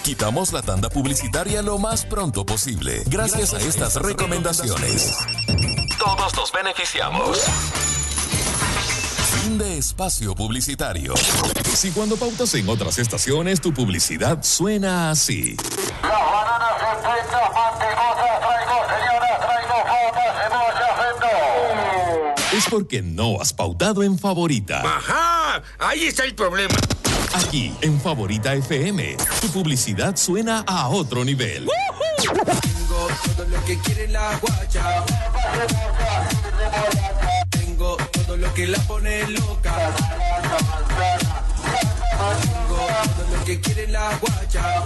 Quitamos la tanda publicitaria lo más pronto posible. Gracias a estas recomendaciones, todos nos beneficiamos. Fin de espacio publicitario. Si cuando pautas en otras estaciones tu publicidad suena así. Las bananas enteras, mantegosas, traigo, señoras, traigo papas, cebolla, frito. Es porque no has pautado en Favorita. Ajá, ahí está el problema. Aquí, en Favorita FM, tu publicidad suena a otro nivel. Tengo todo lo que quiere la guacha. Tengo todo lo que la pone loca. Tengo todo lo que quiere la guacha.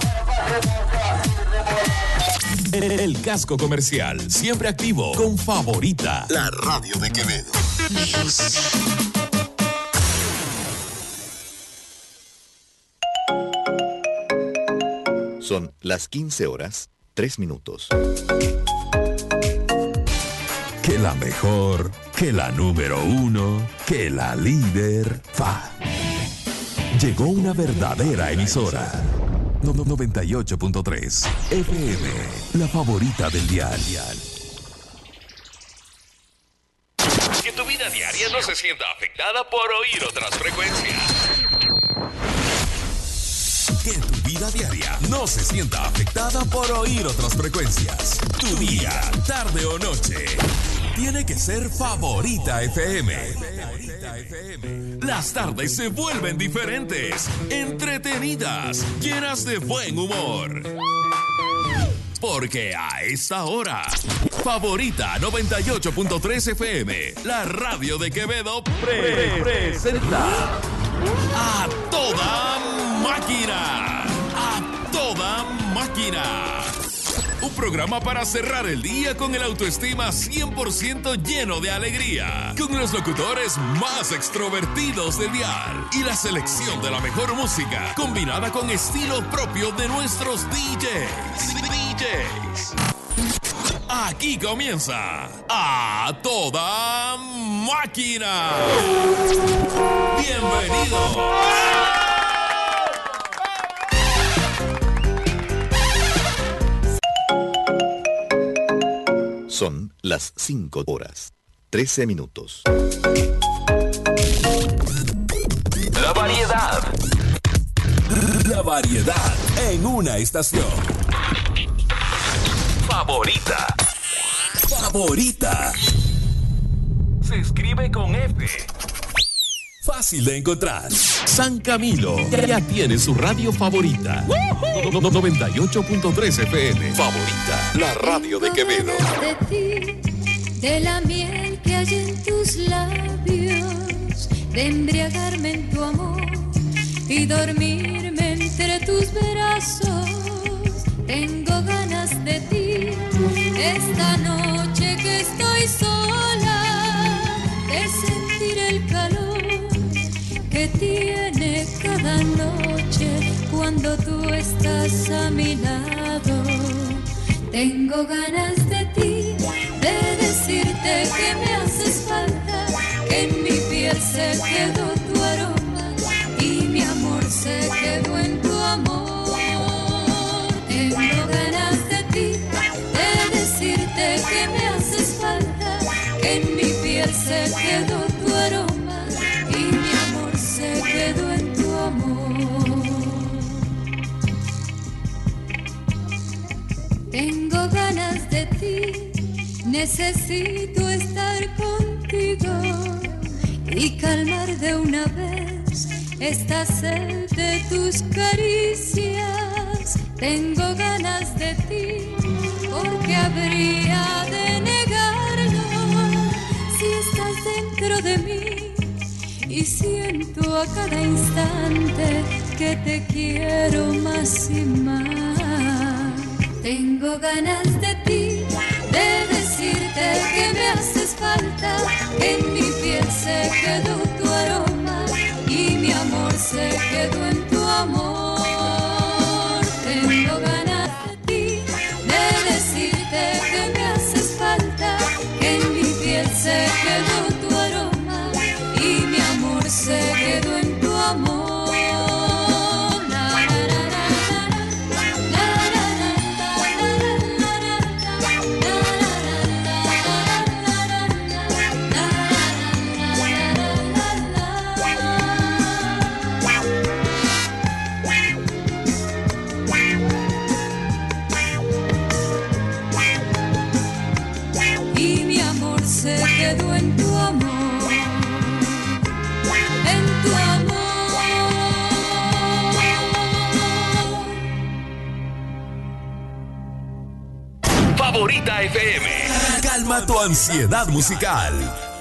El casco comercial, siempre activo con Favorita, la radio de Quevedo. Son las 15 horas, 3 minutos. Que la mejor, que la número uno, que la líder. Llegó una verdadera emisora. 98.3 FM, la favorita del dial. Que tu vida diaria no se sienta afectada por oír otras frecuencias. Que tu vida diaria no se sienta afectada por oír otras frecuencias. Tu día, tarde o noche, tiene que ser Favorita FM. Las tardes se vuelven diferentes, entretenidas, llenas de buen humor. Porque a esta hora, Favorita 98.3 FM, la radio de Quevedo, presenta a toda máquina. A toda máquina. Un programa para cerrar el día con el autoestima 100% lleno de alegría, con los locutores más extrovertidos del dial y la selección de la mejor música, combinada con estilo propio de nuestros DJs. Aquí comienza A Toda Máquina. Bienvenido. Son las 5 horas, 13 minutos. La variedad. La variedad en una estación. Favorita. Favorita. Se escribe con F. Fácil de encontrar. San Camilo ya tiene su radio favorita. 98.3 FM. Favorita, la radio de Quevedo. De ti, de la miel que hay en tus labios, de embriagarme en tu amor y dormirme entre tus brazos. Tengo ganas de ti esta noche que estoy sola, de sentir el calor que tiene cada noche cuando tú estás a mi lado. Tengo ganas de ti, de decirte que me haces falta, que en mi piel se quedó tu aroma y mi amor se quedó en tu amor. Tengo ganas de ti, de decirte que me haces falta, que en mi piel se quedó tu aroma y mi amor se quedó en tu amor. Tengo ganas de ti, necesito estar contigo y calmar de una vez esta sed de tus caricias. Tengo ganas de ti, porque habría de negarlo si estás dentro de mí y siento a cada instante que te quiero más y más. Tengo ganas de ti, de decirte que me haces falta, que en mi piel se quedó tu aroma y mi amor se quedó en tu amor. Tengo ganas de ti, de decirte que me haces falta, que en mi piel se quedó tu aroma y mi amor se quedó en tu amor. La, la, la, la, la, la. Favorita FM. Calma tu ansiedad musical.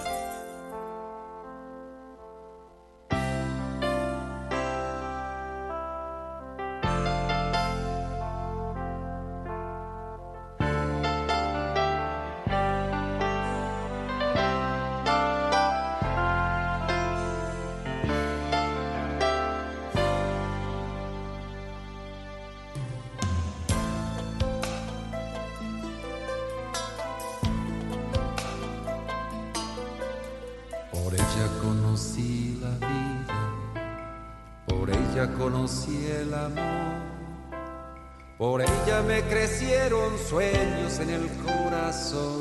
Conocí el amor, por ella me crecieron sueños en el corazón,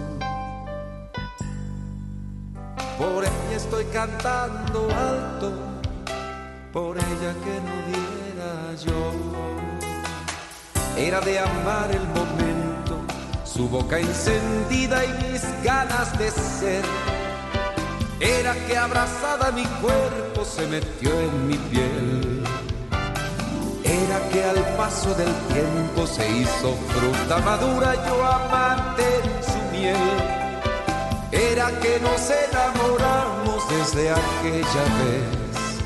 por ella estoy cantando alto, por ella que no diera yo. Era de amar el momento, su boca encendida y mis ganas de ser. Era que abrazada mi cuerpo se metió en mi piel. Era que al paso del tiempo se hizo fruta madura, yo amante en su miel. Era que nos enamoramos desde aquella vez.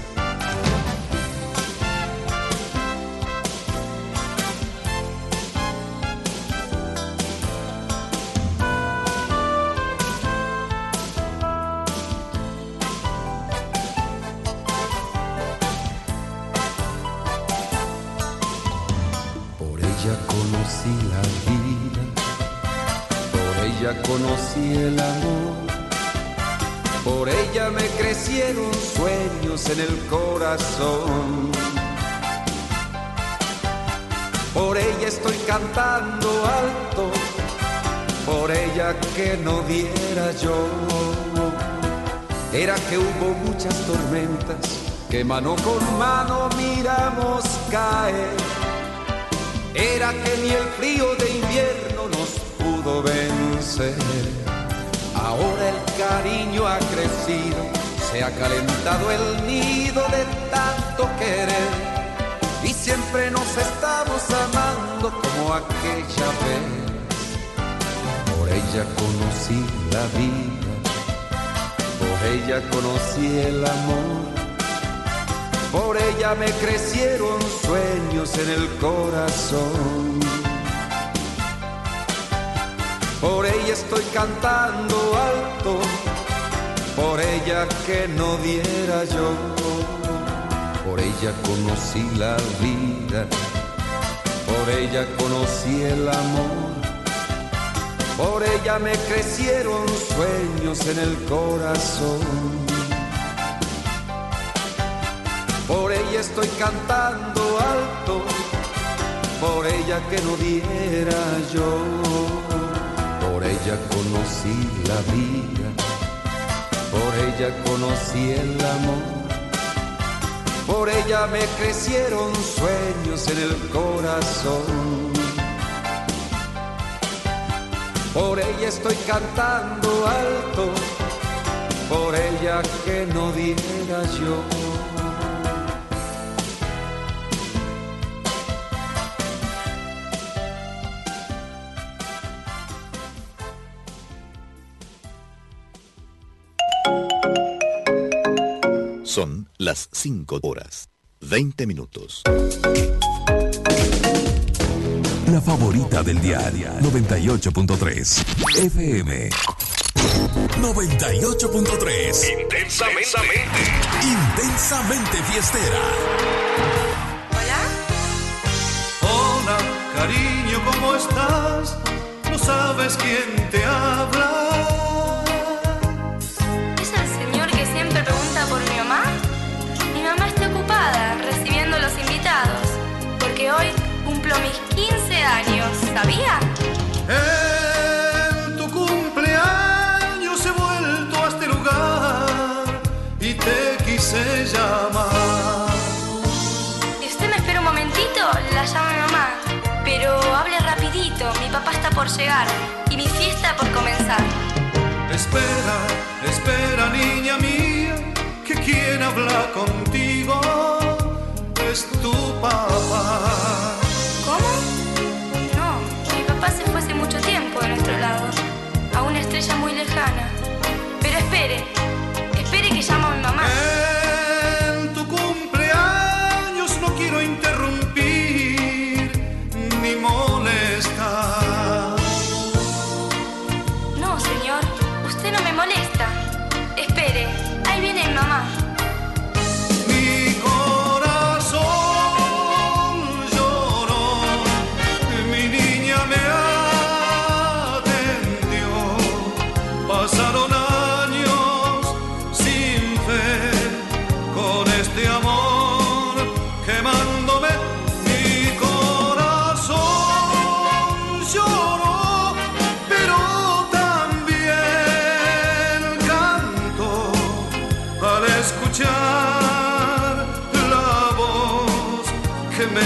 Conocí el amor, por ella me crecieron sueños en el corazón, por ella estoy cantando alto, por ella que no diera yo. Era que hubo muchas tormentas que mano con mano miramos caer. Era que ni el frío de invierno nos pudo vencer. Ahora el cariño ha crecido, se ha calentado el nido de tanto querer, y siempre nos estamos amando como aquella vez. Por ella conocí la vida, por ella conocí el amor, por ella me crecieron sueños en el corazón. Por ella estoy cantando alto, por ella que no diera yo. Por ella conocí la vida, por ella conocí el amor, por ella me crecieron sueños en el corazón. Por ella estoy cantando alto, por ella que no diera yo. Por ella conocí la vida, por ella conocí el amor, por ella me crecieron sueños en el corazón. Por ella estoy cantando alto, por ella que no diera yo. Son las 5 horas, 20 minutos. La favorita del diario 98.3 FM. 98.3 Intensamente fiestera. Hola, cariño, ¿cómo estás? No sabes quién te habla. ¿Es el señor que siempre pregunta por mi mamá? Mi mamá está ocupada recibiendo los invitados, porque hoy cumplo mis 15 años, ¿sabía? En tu cumpleaños he vuelto a este lugar y te quise llamar. Si usted me espera un momentito, la llamo a mi mamá. Pero hable rapidito, mi papá está por llegar y mi fiesta por comenzar. Espera, espera, niña mía, que quien habla contigo es tu papá. ¿Cómo? No, mi papá se fue hace mucho tiempo.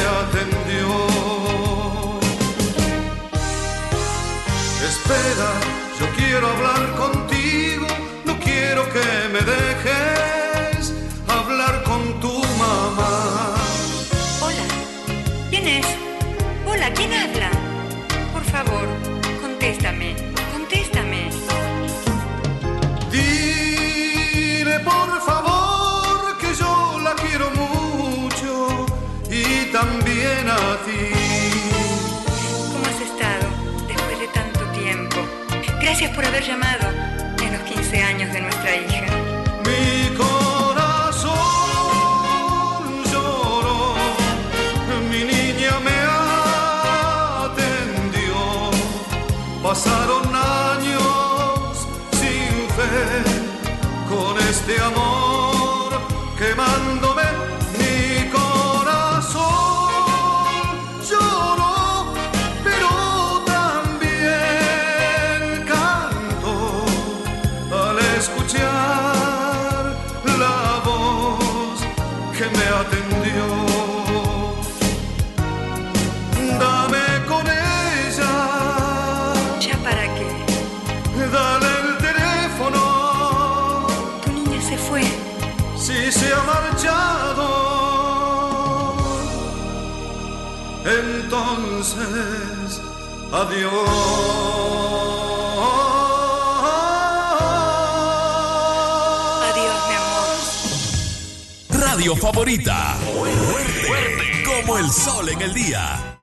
atendió. Espera, yo quiero hablar contigo, no quiero que me dejes hablar con tu mamá. Hola, ¿quién es? Hola, ¿quién habla? Por favor, contéstame. Dile por favor que yo la quiero mucho y también a ti. ¿Cómo has estado después de tanto tiempo? Gracias por haber llamado en los 15 años de nuestra hija. Mi corazón lloró, mi niña me atendió. Pasaron años sin fe, con este amor quemándome. Mi corazón lloró, pero también cantó al escuchar la voz que me atendió. Dame con ella. ¿Ya para qué? Dale el teléfono. Tu niña se fue. Si se ha marchado, entonces adiós. Adiós, mi amor. Radio favorita. Fuerte como el sol en el día.